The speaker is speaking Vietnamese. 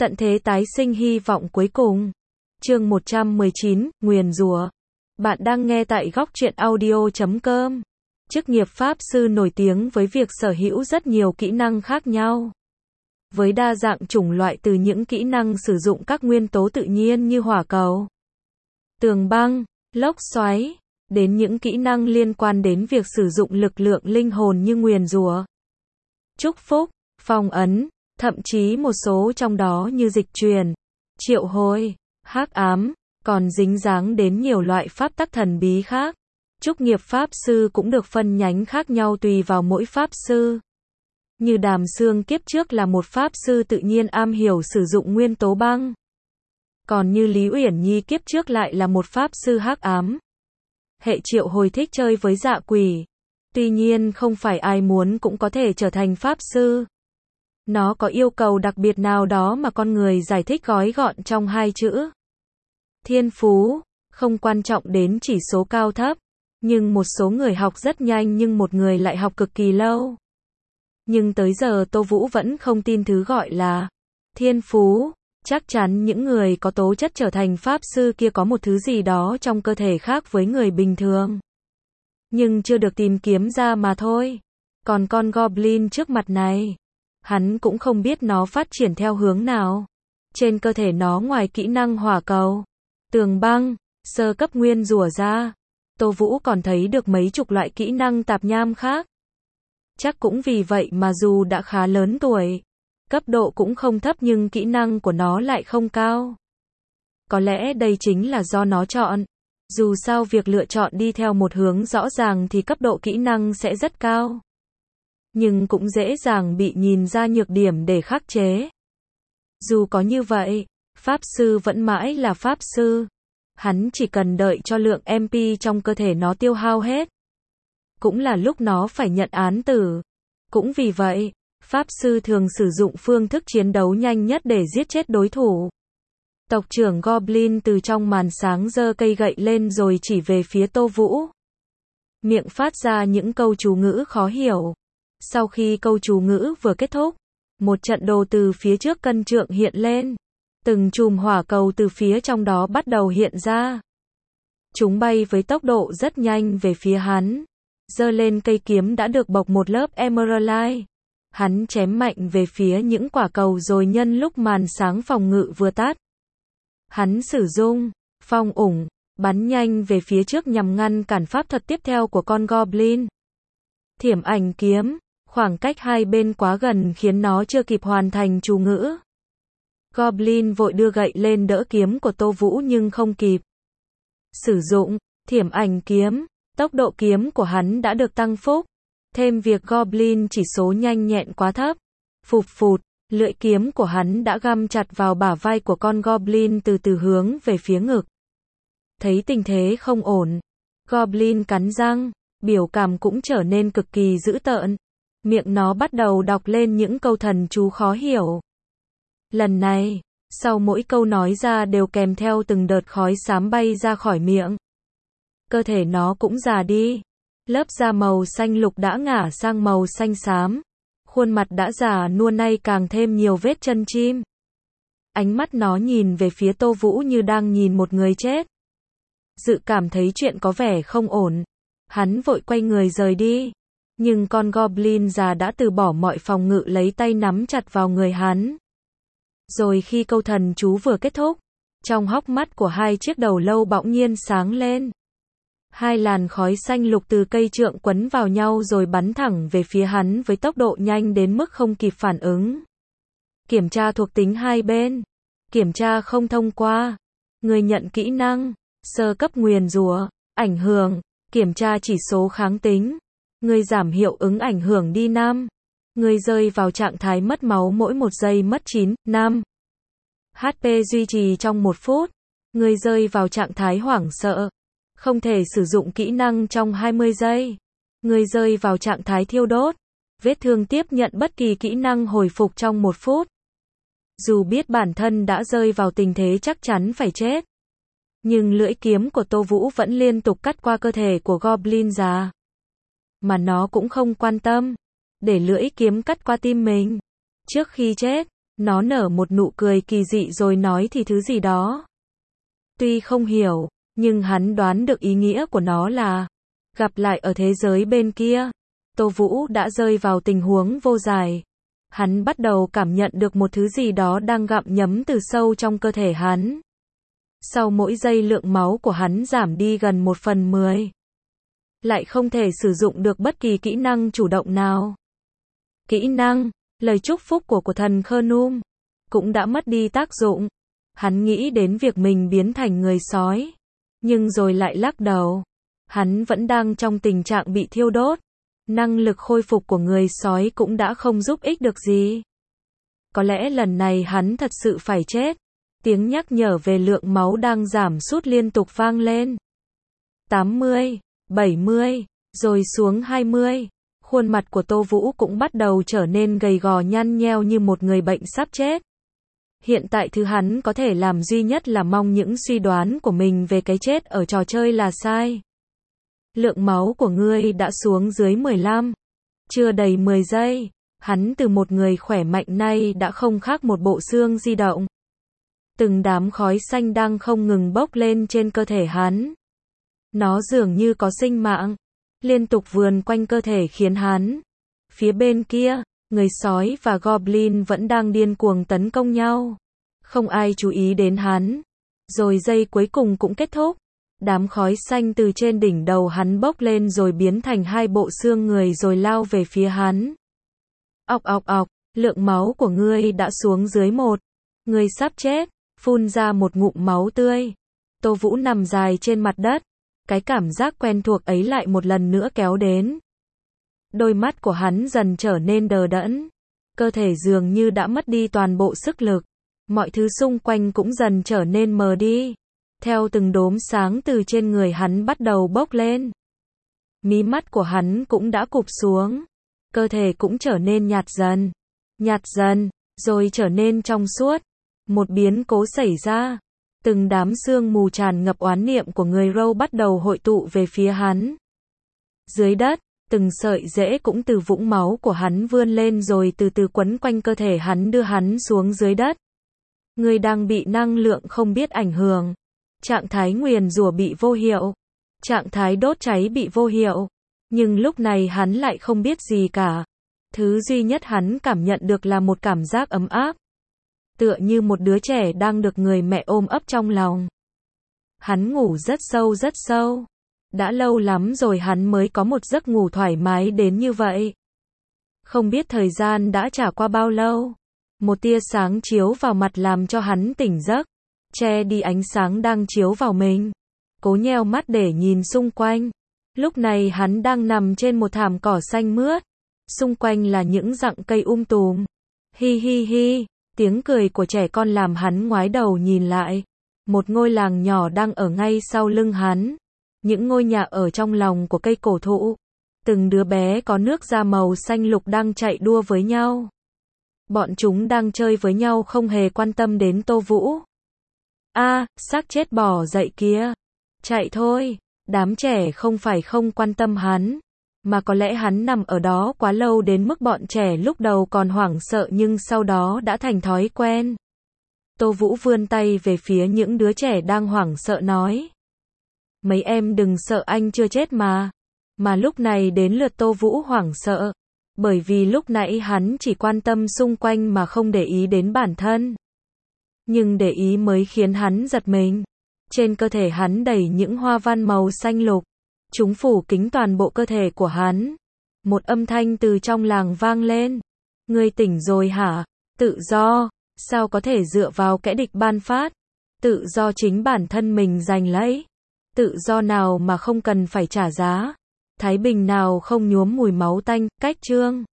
Tận thế tái sinh hy vọng cuối cùng. Chương 119, nguyền rủa. Bạn đang nghe tại góc truyện audio.com. Chức nghiệp pháp sư nổi tiếng với việc sở hữu rất nhiều kỹ năng khác nhau. Với đa dạng chủng loại từ những kỹ năng sử dụng các nguyên tố tự nhiên như hỏa cầu, tường băng, lốc xoáy, đến những kỹ năng liên quan đến việc sử dụng lực lượng linh hồn như nguyền rủa, chúc phúc, phong ấn, thậm chí một số trong đó như dịch truyền, triệu hồi, hắc ám, còn dính dáng đến nhiều loại pháp tắc thần bí khác. Chức nghiệp pháp sư cũng được phân nhánh khác nhau tùy vào mỗi pháp sư. Như Đàm Xương kiếp trước là một pháp sư tự nhiên am hiểu sử dụng nguyên tố băng. Còn như Lý Uyển Nhi kiếp trước lại là một pháp sư hắc ám. Hệ triệu hồi thích chơi với dạ quỷ. Tuy nhiên không phải ai muốn cũng có thể trở thành pháp sư. Nó có yêu cầu đặc biệt nào đó mà con người giải thích gói gọn trong 2 chữ. Thiên phú, không quan trọng đến chỉ số cao thấp. Nhưng một số người học rất nhanh nhưng một người lại học cực kỳ lâu. Nhưng tới giờ Tô Vũ vẫn không tin thứ gọi là thiên phú. Chắc chắn những người có tố chất trở thành pháp sư kia có một thứ gì đó trong cơ thể khác với người bình thường. Nhưng chưa được tìm kiếm ra mà thôi. Còn con Goblin trước mặt này, hắn cũng không biết nó phát triển theo hướng nào. Trên cơ thể nó ngoài kỹ năng hỏa cầu, tường băng, sơ cấp nguyên rủa ra, Tô Vũ còn thấy được mấy chục loại kỹ năng tạp nham khác. Chắc cũng vì vậy mà dù đã khá lớn tuổi, cấp độ cũng không thấp nhưng kỹ năng của nó lại không cao. Có lẽ đây chính là do nó chọn. Dù sao việc lựa chọn đi theo một hướng rõ ràng thì cấp độ kỹ năng sẽ rất cao. Nhưng cũng dễ dàng bị nhìn ra nhược điểm để khắc chế. Dù có như vậy, pháp sư vẫn mãi là pháp sư. Hắn chỉ cần đợi cho lượng MP trong cơ thể nó tiêu hao hết. Cũng là lúc nó phải nhận án tử. Cũng vì vậy, pháp sư thường sử dụng phương thức chiến đấu nhanh nhất để giết chết đối thủ. Tộc trưởng Goblin từ trong màn sáng giơ cây gậy lên rồi chỉ về phía Tô Vũ. Miệng phát ra những câu chú ngữ khó hiểu. Sau khi câu chú ngữ vừa kết thúc, một trận đồ từ phía trước cân trượng hiện lên. Từng chùm hỏa cầu từ phía trong đó bắt đầu hiện ra. Chúng bay với tốc độ rất nhanh về phía hắn. Giơ lên cây kiếm đã được bọc một lớp Emerald. Hắn chém mạnh về phía những quả cầu rồi nhân lúc màn sáng phòng ngự vừa tắt. Hắn sử dụng phong ủng, bắn nhanh về phía trước nhằm ngăn cản pháp thuật tiếp theo của con Goblin. Thiểm ảnh kiếm, khoảng cách hai bên quá gần khiến nó chưa kịp hoàn thành chú ngữ. Goblin vội đưa gậy lên đỡ kiếm của Tô Vũ nhưng không kịp. Sử dụng thiểm ảnh kiếm, tốc độ kiếm của hắn đã được tăng phúc. Thêm việc Goblin chỉ số nhanh nhẹn quá thấp. Phụt phụt, lưỡi kiếm của hắn đã găm chặt vào bả vai của con Goblin từ từ hướng về phía ngực. Thấy tình thế không ổn, Goblin cắn răng, biểu cảm cũng trở nên cực kỳ dữ tợn. Miệng nó bắt đầu đọc lên những câu thần chú khó hiểu. Lần này, sau mỗi câu nói ra đều kèm theo từng đợt khói xám bay ra khỏi miệng. Cơ thể nó cũng già đi. Lớp da màu xanh lục đã ngả sang màu xanh xám. Khuôn mặt đã già nua nay càng thêm nhiều vết chân chim. Ánh mắt nó nhìn về phía Tô Vũ như đang nhìn một người chết. Dự cảm thấy chuyện có vẻ không ổn. Hắn vội quay người rời đi. Nhưng con Goblin già đã từ bỏ mọi phòng ngự lấy tay nắm chặt vào người hắn. Rồi khi câu thần chú vừa kết thúc, trong hốc mắt của hai chiếc đầu lâu bỗng nhiên sáng lên. Hai làn khói xanh lục từ cây trượng quấn vào nhau rồi bắn thẳng về phía hắn với tốc độ nhanh đến mức không kịp phản ứng. Kiểm tra thuộc tính hai bên. Kiểm tra không thông qua. Người nhận kỹ năng, sơ cấp nguyền rủa, ảnh hưởng, kiểm tra chỉ số kháng tính. Người giảm hiệu ứng ảnh hưởng đi 5. Người rơi vào trạng thái mất máu mỗi 1 giây mất 9,5 HP duy trì trong 1 phút. Người rơi vào trạng thái hoảng sợ. Không thể sử dụng kỹ năng trong 20 giây. Người rơi vào trạng thái thiêu đốt. Vết thương tiếp nhận bất kỳ kỹ năng hồi phục trong 1 phút. Dù biết bản thân đã rơi vào tình thế chắc chắn phải chết. Nhưng lưỡi kiếm của Tô Vũ vẫn liên tục cắt qua cơ thể của Goblin già. Mà nó cũng không quan tâm. Để lưỡi kiếm cắt qua tim mình. Trước khi chết, Nó nở một nụ cười kỳ dị rồi nói thì thứ gì đó. Tuy không hiểu, nhưng hắn đoán được ý nghĩa của nó là gặp lại ở thế giới bên kia. Tô Vũ đã rơi vào tình huống vô giải. Hắn bắt đầu cảm nhận được một thứ gì đó đang gặm nhấm từ sâu trong cơ thể hắn. Sau mỗi giây lượng máu của hắn giảm đi gần 1/10. Lại không thể sử dụng được bất kỳ kỹ năng chủ động nào. Kỹ năng, lời chúc phúc của thần Khơ-num, cũng đã mất đi tác dụng. Hắn nghĩ đến việc mình biến thành người sói. Nhưng rồi lại lắc đầu. Hắn vẫn đang trong tình trạng bị thiêu đốt. Năng lực khôi phục của người sói cũng đã không giúp ích được gì. Có lẽ lần này hắn thật sự phải chết. Tiếng nhắc nhở về lượng máu đang giảm sút liên tục vang lên. 80, 70, rồi xuống 20. Khuôn mặt của Tô Vũ cũng bắt đầu trở nên gầy gò nhăn nheo như một người bệnh sắp chết. Hiện tại thứ hắn có thể làm duy nhất là mong những suy đoán của mình về cái chết ở trò chơi là sai. Lượng máu của ngươi đã xuống dưới 15. Chưa đầy 10 giây, hắn từ một người khỏe mạnh nay đã không khác một bộ xương di động. Từng đám khói xanh đang không ngừng bốc lên trên cơ thể hắn. Nó dường như có sinh mạng, liên tục vườn quanh cơ thể khiến hắn. Phía bên kia, người sói và Goblin vẫn đang điên cuồng tấn công nhau. Không ai chú ý đến hắn. Rồi giây cuối cùng cũng kết thúc. Đám khói xanh từ trên đỉnh đầu hắn bốc lên rồi biến thành hai bộ xương người rồi lao về phía hắn. Ọc ọc ọc, lượng máu của ngươi đã xuống dưới 1. Ngươi sắp chết, phun ra một ngụm máu tươi. Tô Vũ nằm dài trên mặt đất. Cái cảm giác quen thuộc ấy lại một lần nữa kéo đến. Đôi mắt của hắn dần trở nên đờ đẫn. Cơ thể dường như đã mất đi toàn bộ sức lực. Mọi thứ xung quanh cũng dần trở nên mờ đi. Theo từng đốm sáng từ trên người hắn bắt đầu bốc lên. Mí mắt của hắn cũng đã cụp xuống. Cơ thể cũng trở nên nhạt dần, rồi trở nên trong suốt. Một biến cố xảy ra. Từng đám sương mù tràn ngập oán niệm của người Râu bắt đầu hội tụ về phía hắn. Dưới đất, từng sợi rễ cũng từ vũng máu của hắn vươn lên rồi từ từ quấn quanh cơ thể hắn đưa hắn xuống dưới đất. Người đang bị năng lượng không biết ảnh hưởng. Trạng thái nguyền rủa bị vô hiệu. Trạng thái đốt cháy bị vô hiệu. Nhưng lúc này hắn lại không biết gì cả. Thứ duy nhất hắn cảm nhận được là một cảm giác ấm áp. Tựa như một đứa trẻ đang được người mẹ ôm ấp trong lòng. Hắn ngủ rất sâu. Đã lâu lắm rồi hắn mới có một giấc ngủ thoải mái đến như vậy. Không biết thời gian đã trải qua bao lâu. Một tia sáng chiếu vào mặt làm cho hắn tỉnh giấc. Che đi ánh sáng đang chiếu vào mình. Cố nheo mắt để nhìn xung quanh. Lúc này hắn đang nằm trên một thảm cỏ xanh mướt. Xung quanh là những rặng cây tùm. Hi hi hi. Tiếng cười của trẻ con làm hắn ngoái đầu nhìn lại. Một ngôi làng nhỏ đang ở ngay sau lưng hắn. Những ngôi nhà ở trong lòng của cây cổ thụ. Từng đứa bé có nước da màu xanh lục đang chạy đua với nhau. Bọn chúng đang chơi với nhau không hề quan tâm đến Tô Vũ. Xác chết bò dậy kìa. Chạy thôi. Đám trẻ không phải không quan tâm hắn. Mà có lẽ hắn nằm ở đó quá lâu đến mức bọn trẻ lúc đầu còn hoảng sợ nhưng sau đó đã thành thói quen. Tô Vũ vươn tay về phía những đứa trẻ đang hoảng sợ nói. Mấy em đừng sợ, anh chưa chết mà. Mà lúc này đến lượt Tô Vũ hoảng sợ. Bởi vì lúc nãy hắn chỉ quan tâm xung quanh mà không để ý đến bản thân. Nhưng để ý mới khiến hắn giật mình. Trên cơ thể hắn đầy những hoa văn màu xanh lục. Chúng phủ kín toàn bộ cơ thể của hắn. Một âm thanh từ trong làng vang lên. Ngươi tỉnh rồi hả? Tự do, sao có thể dựa vào kẻ địch ban phát? Tự do chính bản thân mình giành lấy. Tự do nào mà không cần phải trả giá? Thái bình nào không nhuốm mùi máu tanh? Cách chương